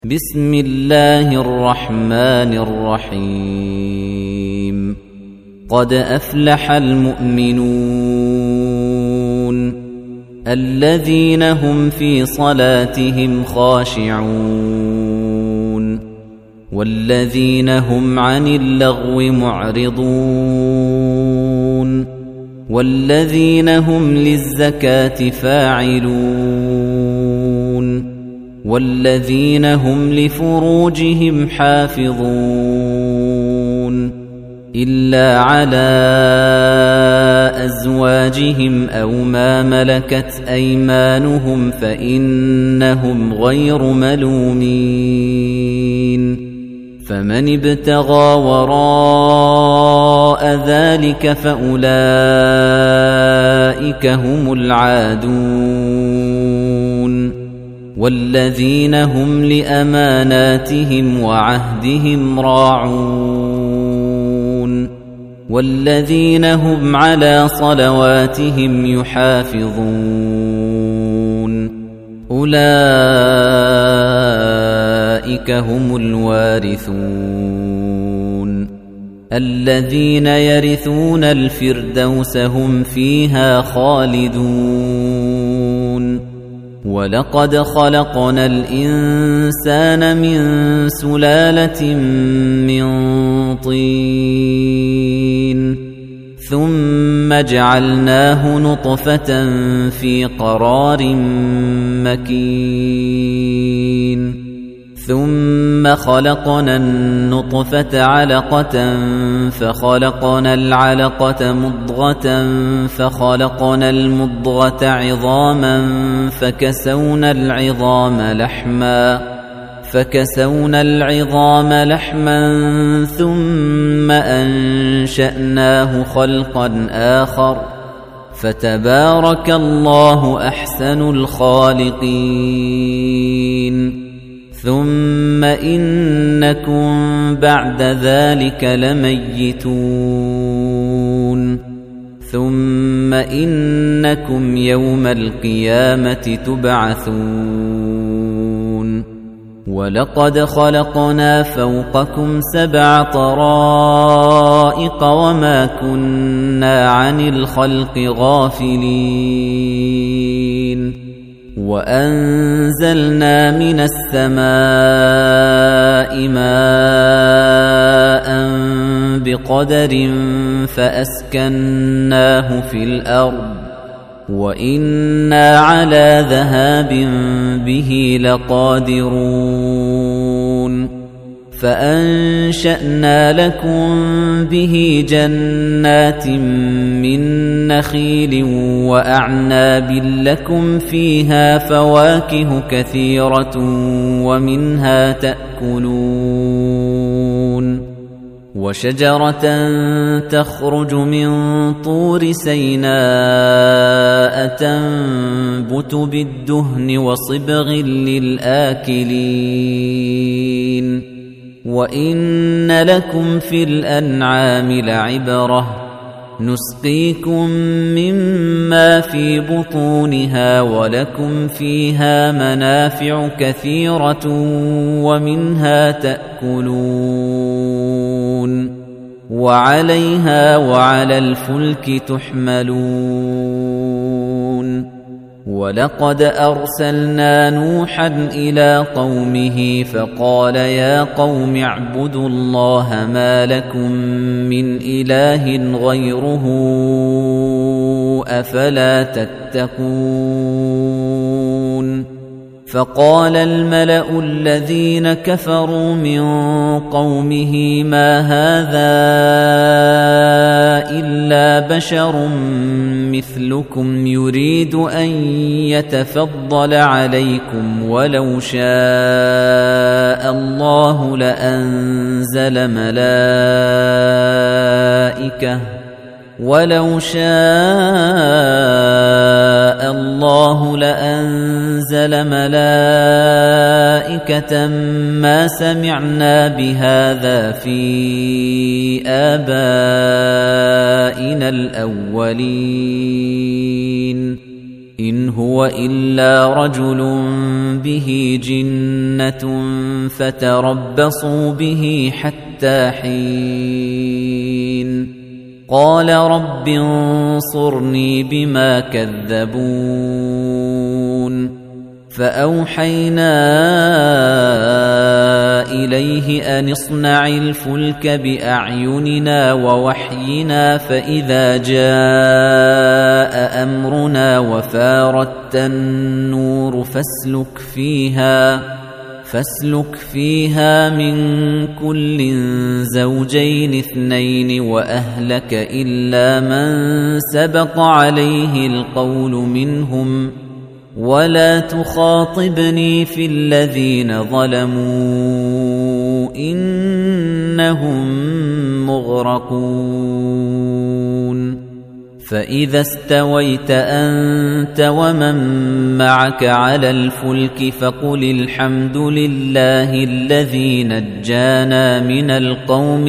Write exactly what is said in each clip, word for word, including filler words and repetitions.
بسم الله الرحمن الرحيم قد أفلح المؤمنون الذين هم في صلاتهم خاشعون والذين هم عن اللغو معرضون والذين هم للزكاة فاعلون والذين هم لفروجهم حافظون إلا على أزواجهم أو ما ملكت أيمانهم فإنهم غير ملومين فمن ابتغى وراء ذلك فأولئك هم العادون والذين هم لأماناتهم وعهدهم راعون والذين هم على صلواتهم يحافظون أولئك هم الوارثون الذين يرثون الفردوس هم فيها خالدون ولقد خلقنا الإنسان من سلالة من طين ثم جعلناه نطفة في قرار مكين ثم خلقنا النطفة علقة فخلقنا العلقة مضغة فخلقنا المضغة عظاما فكسونا العظام لحما فكسونا العظام لحما ثم أنشأناه خلقا آخر فتبارك الله أحسن الخالقين ثم إنكم بعد ذلك لميتون ثم إنكم يوم القيامة تبعثون ولقد خلقنا فوقكم سبع طرائق وما كنا عن الخلق غافلين وأنزلنا من السماء ماء بقدر فأسكناه في الأرض وإنا على ذهاب به لقادرون فأنشأنا لكم به جنات من نخيل وأعناب لكم فيها فواكه كثيرة ومنها تأكلون وشجرة تخرج من طور سيناء تنبت بالدهن وصبغ للآكلين وإن لكم في الأنعام لعبرة نسقيكم مما في بطونها ولكم فيها منافع كثيرة ومنها تأكلون وعليها وعلى الفلك تحملون ولقد أرسلنا نوحا إلى قومه فقال يا قوم اعبدوا الله ما لكم من إله غيره أفلا تتقون فقال الملأ الذين كفروا من قومه ما هذا إلا بشر مثلكم يريد أن يتفضل عليكم ولو شاء الله لأنزل ملائكة ولو شاء الله لأنزل ملائكة ما سمعنا بهذا في آبائنا الأولين إن هو إلا رجل به جنة فتربصوا به حتى حين قال رب انصرني بما كذبون فأوحينا إليه أن اصنع الفلك بأعيننا ووحينا فإذا جاء أمرنا وفارت النور فاسلك فيها فاسلك فيها من كل زوجين اثنين وأهلك إلا من سبق عليه القول منهم ولا تخاطبني في الذين ظلموا إنهم مغرقون فإذا استويت أنت ومن معك على الفلك فقل الحمد لله الذي نجانا من القوم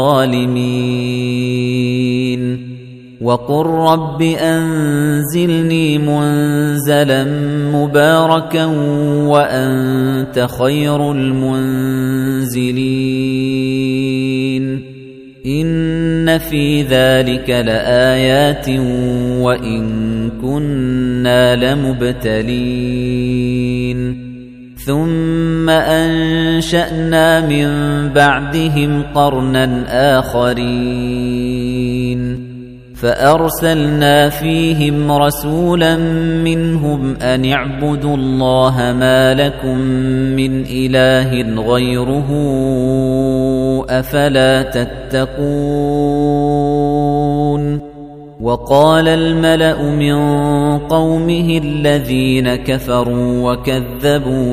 الظالمين وقل رب أنزلني منزلا مباركا وأنت خير المنزلين إن في ذلك لآيات وإن كنا لمبتلين ثم أنشأنا من بعدهم قرنا آخرين فأرسلنا فيهم رسولا منهم أن اعبدوا الله ما لكم من إله غيره أفلا تتقون وقال الملأ من قومه الذين كفروا وكذبوا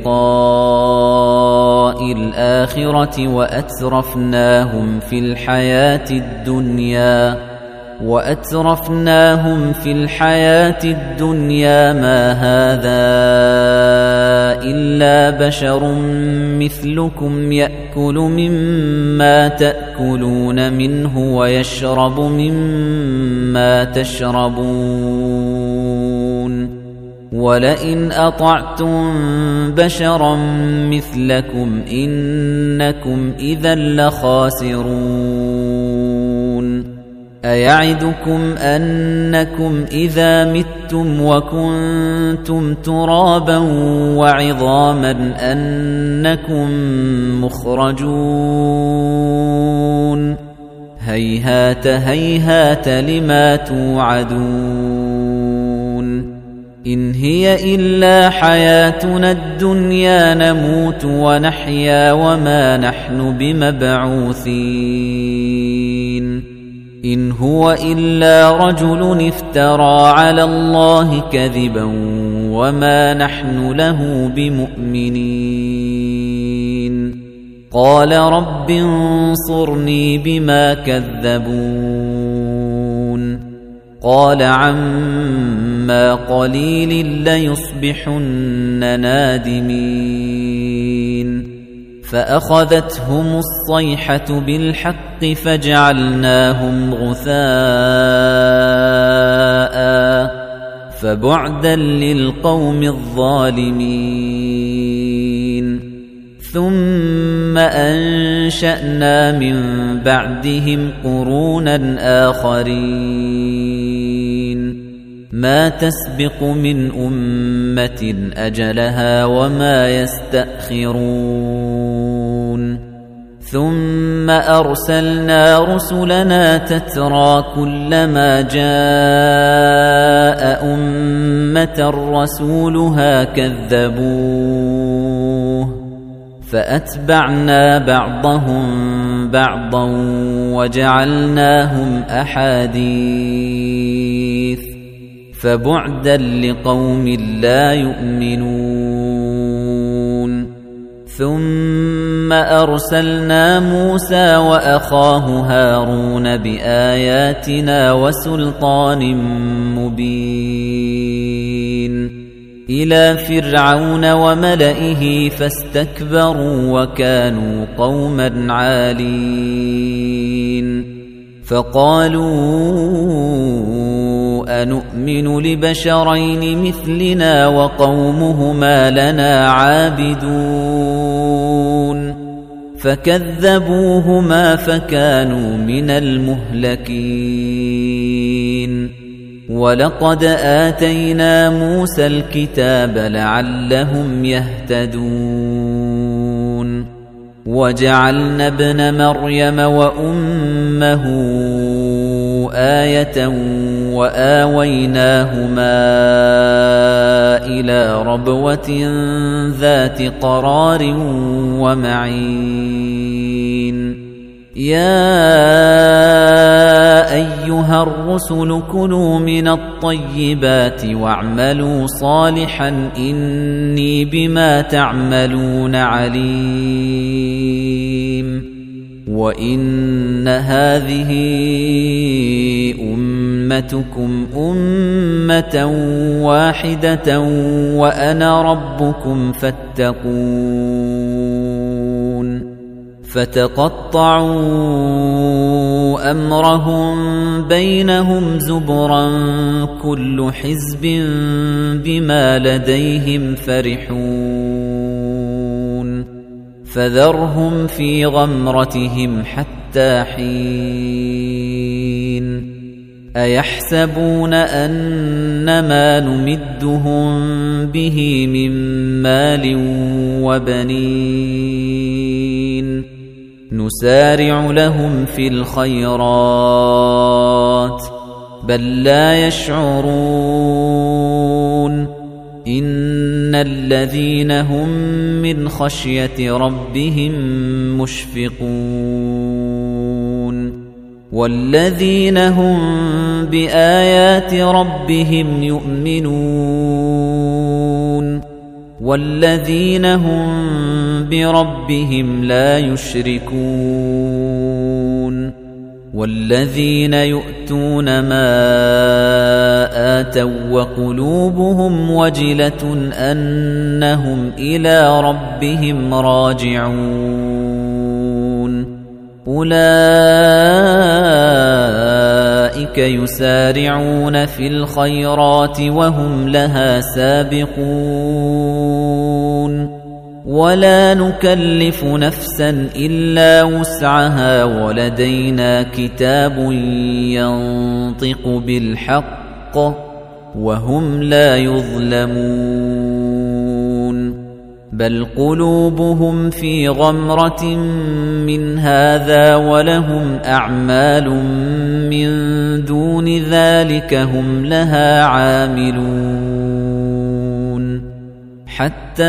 بلقاء الآخرة وأترفناهم في الحياة الدنيا وأترفناهم في الحياة الدنيا ما هذا إلا بشر مثلكم يأكل مما تأكلون منه ويشرب مما تشربون ولئن أطعتم بشرا مثلكم إنكم إذا لخاسرون أيعدكم أنكم إذا متم وكنتم ترابا وعظاما أنكم مخرجون هيهات هيهات لما توعدون إن هي إلا حياتنا الدنيا نموت ونحيا وما نحن بمبعوثين إن هو إلا رجل افترى على الله كذبا وما نحن له بمؤمنين قال رب انصرني بما كذبون قال عما قليل ليصبحن نادمين فأخذتهم الصيحة بالحق فجعلناهم غثاء فبعدا للقوم الظالمين ثم أنشأنا من بعدهم قرونا آخرين ما تسبق من أمة أجلها وما يستأخرون ثم أرسلنا رسلنا تترى كلما جاء أمة رسولها كذبوه فأتبعنا بعضهم بعضا وجعلناهم أحاديث فبعدا لقوم لا يؤمنون ثم أرسلنا موسى وأخاه هارون بآياتنا وسلطان مبين إلى فرعون وملئه فاستكبروا وكانوا قوما عالين فقالوا أنؤمن لبشرين مثلنا وقومهما لنا عابدون فكذبوهما فكانوا من المهلكين ولقد آتينا موسى الكتاب لعلهم يهتدون وجعلنا ابن مريم وأمه آية وآويناهما إلى ربوة ذات قرار ومعين يا أيها الرسل كلوا من الطيبات واعملوا صالحا إني بما تعملون عليم وإن هذه أمتكم أمة واحدة وأنا ربكم فاتقون فتقطعوا أمرهم بينهم زبرا كل حزب بما لديهم فرحون فذرهم في غمرتهم حتى حين أيحسبون أنما نمدهم به من مال وبنين نسارع لهم في الخيرات بل لا يشعرون إن الذين هم من خشية ربهم مشفقون والذين هم بآيات ربهم يؤمنون والذين هم بربهم لا يشركون والذين يؤتون ما آتوا وقلوبهم وجلة أنهم إلى ربهم راجعون أولئك يسارعون في الخيرات وهم لها سابقون ولا نكلف نفسا إلا وسعها ولدينا كتاب ينطق بالحق وهم لا يظلمون بل قلوبهم في غمرة من هذا ولهم أعمال من دون ذلك هم لها عاملون حتى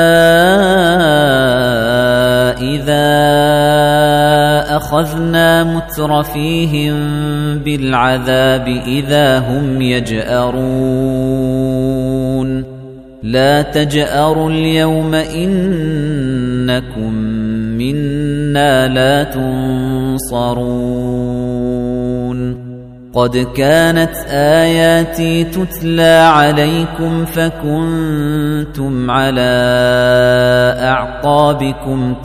إذا أخذنا مترفيهم بالعذاب إذا هم يجأرون لا تجأروا اليوم إنكم منا لا تنصرون قد كانت آياتي تتلى عليكم فكنتم على أعقابكم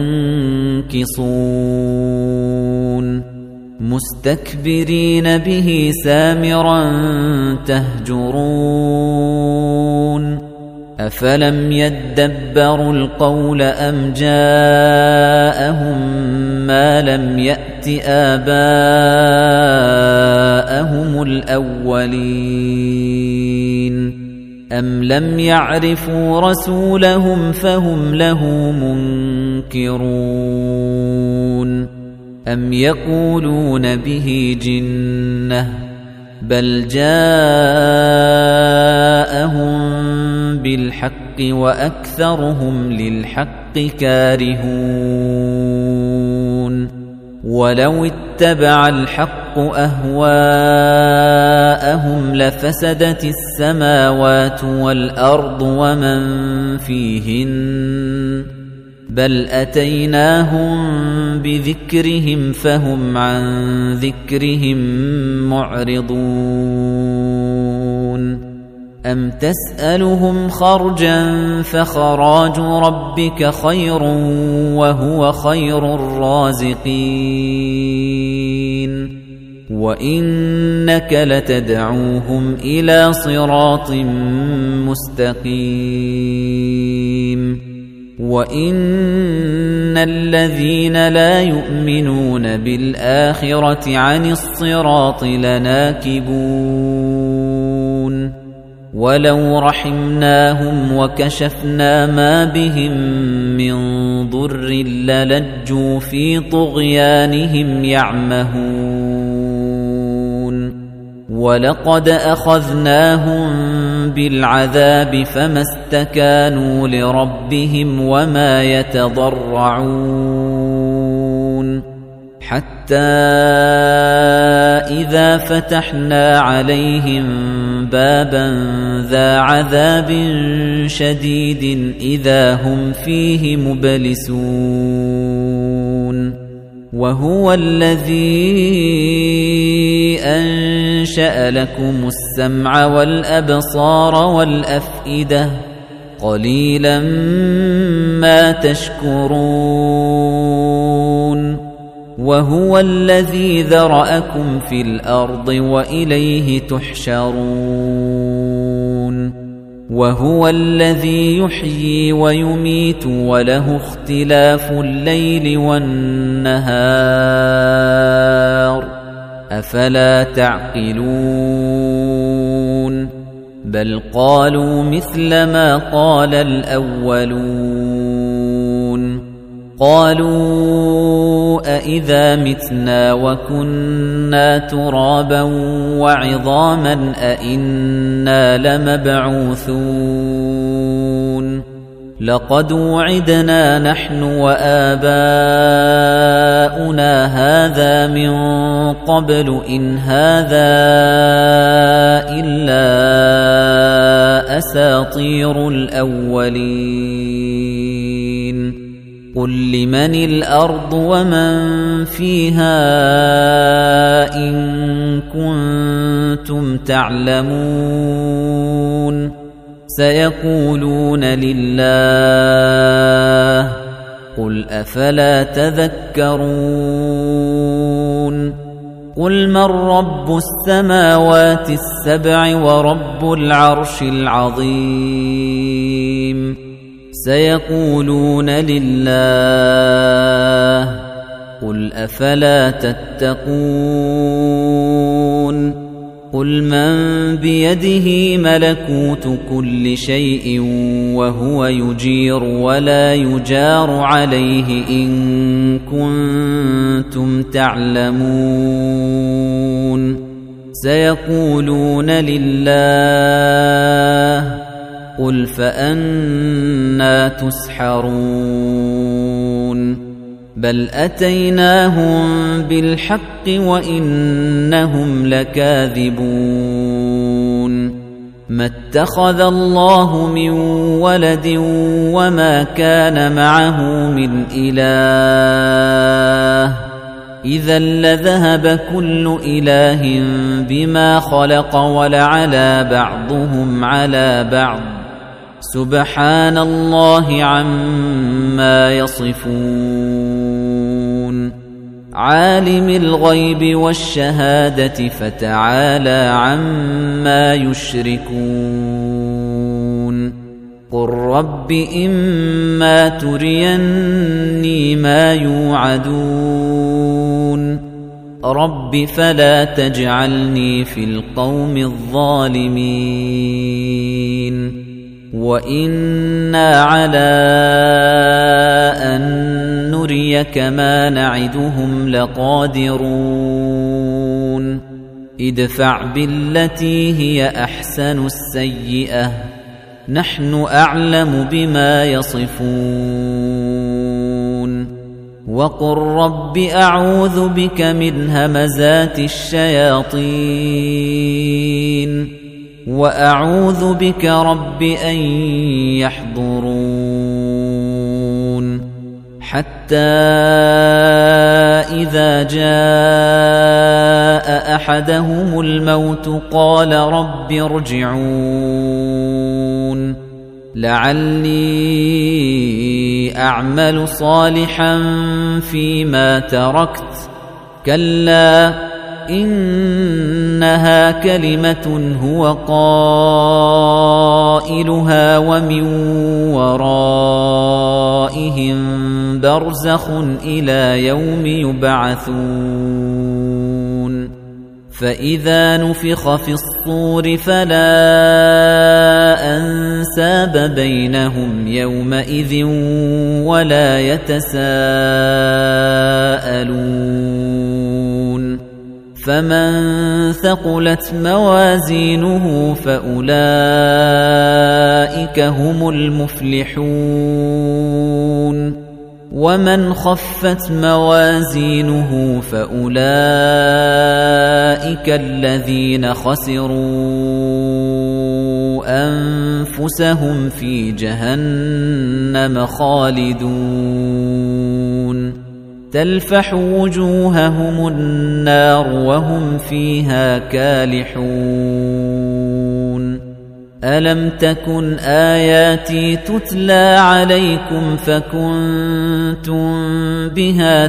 تنكصون مستكبرين به سامرا تهجرون أفلم يدبروا القول أم جاءهم ما لم يأت آباءهم الأولين أم لم يعرفوا رسولهم فهم له منكرون أم يقولون به جنة بل جاءهم بالحق وأكثرهم للحق كارهون ولو اتبع الحق أهواءهم لفسدت السماوات والأرض ومن فيهن بل أتيناهم بذكرهم فهم عن ذكرهم معرضون أم تسألهم خرجا فخراج ربك خير وهو خير الرازقين وإنك لتدعوهم إلى صراط مستقيم وإن الذين لا يؤمنون بالآخرة عن الصراط لناكبون ولو رحمناهم وكشفنا ما بهم من ضر للجوا في طغيانهم يعمهون ولقد أخذناهم بالعذاب فما استكانوا لربهم وما يتضرعون حتى إذا فتحنا عليهم بابا ذا عذاب شديد إذا هم فيه مبلسون وهو الذي أنشأ لكم السمع والأبصار والأفئدة قليلا ما تشكرون وهو الذي ذرأكم في الأرض وإليه تحشرون وهو الذي يحيي ويميت وله اختلاف الليل والنهار أفلا تعقلون بل قالوا مثل ما قال الأولون قالوا أإذا متنا وكنا ترابا وعظاما أإنا لمبعوثون لقد وعدنا نحن وآباؤنا هذا من قبل إن هذا إلا أساطير الأولين قل لمن الأرض ومن فيها إن كنتم تعلمون سيقولون لله قل أفلا تذكرون قل من رب السماوات السبع ورب العرش العظيم سيقولون لله قل أفلا تتقون قل من بيده ملكوت كل شيء وهو يجير ولا يجار عليه إن كنتم تعلمون سيقولون لله قل فأنى تسحرون بل أتيناهم بالحق وإنهم لكاذبون ما اتخذ الله من ولد وما كان معه من إله إذا لذهب كل إله بما خلق ولعلى بعضهم على بعض سبحان الله عما يصفون عالم الغيب والشهادة فتعالى عما يشركون قل رب إما تريني ما يوعدون رب فلا تجعلني في القوم الظالمين وإنا على أن نريك ما نعدهم لقادرون ادفع بالتي هي أحسن السيئة نحن أعلم بما يصفون وقل رب أعوذ بك من همزات الشياطين وأعوذ بك رب أن يحضرون حتى إذا جاء أحدهم الموت قال رب ارجعون لعلي أعمل صالحا فيما تركت كلا إنها كلمة هو قائلها ومن ورائهم برزخ إلى يوم يبعثون فإذا نفخ في الصور فلا أنساب بينهم يومئذ ولا يتساءلون فمن ثقلت موازينه فأولئك هم المفلحون ومن خفت موازينه فأولئك الذين خسروا أنفسهم في جهنم خالدون تلفح وجوههم النار وهم فيها كالحون ألم تكن آياتي تتلى عليكم فكنتم بها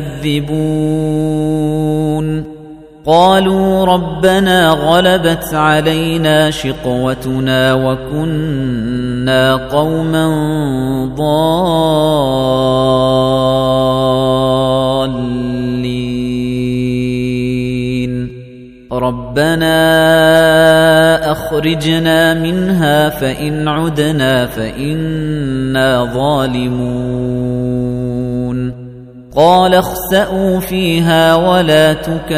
تكذبون قالوا ربنا غلبت علينا شقوتنا وكنا قوما ضالين ربنا أخرجنا منها فإن عدنا فإنا ظالمون قال اخسئوا فيها ولا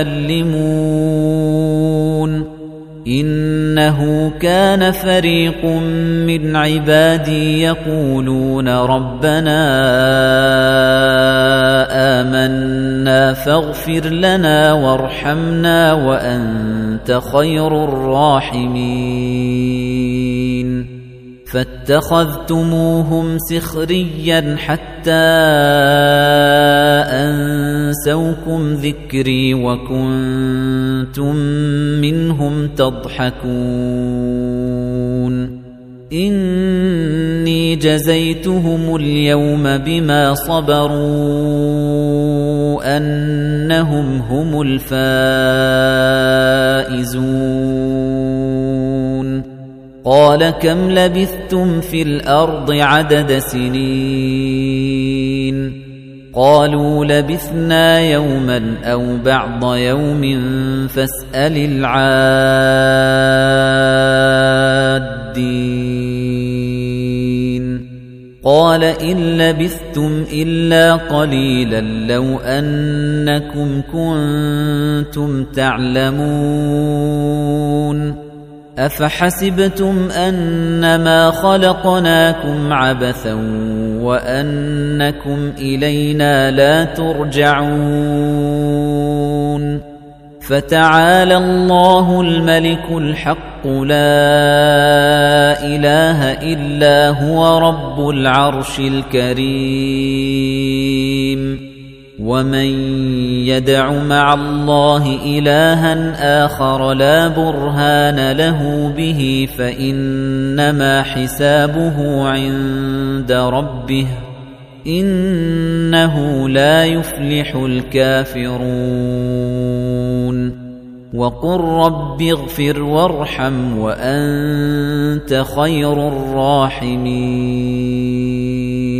تكلمون إنه كان فريق من عبادي يقولون ربنا آمنا فاغفر لنا وارحمنا وأنت خير الراحمين فاتخذتموهم سخريا حتى أنسوكم ذكري وكنتم منهم تضحكون إني جزيتهم اليوم بما صبروا أنهم هم الفائزون قال كم لبثتم في الأرض عدد سنين قالوا لبثنا يوما أو بعض يوم فاسأل العادين قال إن لبثتم إلا قليلا لو أنكم كنتم تعلمون أفحسبتم أنما خلقناكم عبثا وأنكم إلينا لا ترجعون فتعالى الله الملك الحق لا إله إلا هو رب العرش الكريم ومن يدع مع الله إلها آخر لا برهان له به فإنما حسابه عند ربه إنه لا يفلح الكافرون وقل رب اغفر وارحم وأنت خير الراحمين